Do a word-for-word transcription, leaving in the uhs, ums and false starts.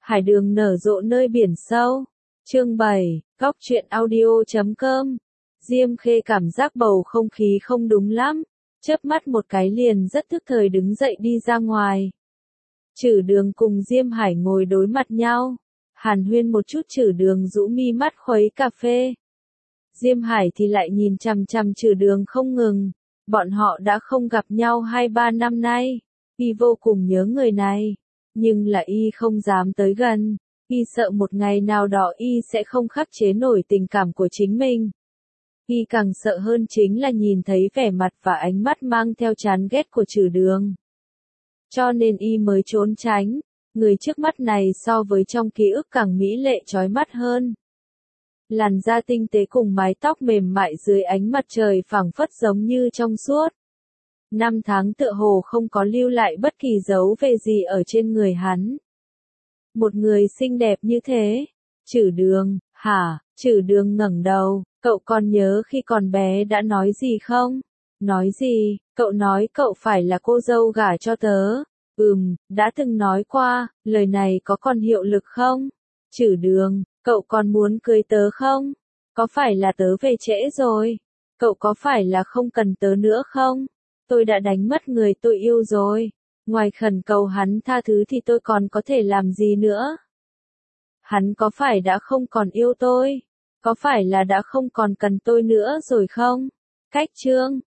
Hải đường nở rộ nơi biển sâu. Chương bảy, góc truyện audio chấm com. Diêm Khê cảm giác bầu không khí không đúng lắm, chớp mắt một cái liền rất thức thời đứng dậy đi ra ngoài. Trử Đường cùng Diêm Hải ngồi đối mặt nhau, hàn huyên một chút. Trử Đường rũ mi mắt khuấy cà phê. Diêm Hải thì lại nhìn chằm chằm Trử Đường không ngừng, bọn họ đã không gặp nhau hai ba năm nay, y vô cùng nhớ người này, nhưng là y không dám tới gần, y sợ một ngày nào đó y sẽ không khắc chế nổi tình cảm của chính mình. Y càng sợ hơn chính là nhìn thấy vẻ mặt và ánh mắt mang theo chán ghét của Trử Đường. Cho nên y mới trốn tránh, người trước mắt này so với trong ký ức càng mỹ lệ chói mắt hơn. Làn da tinh tế cùng mái tóc mềm mại dưới ánh mặt trời phảng phất giống như trong suốt. Năm tháng tựa hồ không có lưu lại bất kỳ dấu về gì ở trên người hắn. Một người xinh đẹp như thế. Trử Đường, hả? Trử Đường ngẩng đầu, cậu còn nhớ khi còn bé đã nói gì không? Nói gì? Cậu nói cậu phải là cô dâu gả cho tớ. Ừm, đã từng nói qua, lời này có còn hiệu lực không? Trử Đường, cậu còn muốn cưới tớ không? Có phải là tớ về trễ rồi? Cậu có phải là không cần tớ nữa không? Tôi đã đánh mất người tôi yêu rồi. Ngoài khẩn cầu hắn tha thứ thì tôi còn có thể làm gì nữa? Hắn có phải đã không còn yêu tôi? Có phải là đã không còn cần tôi nữa rồi không? Cách chương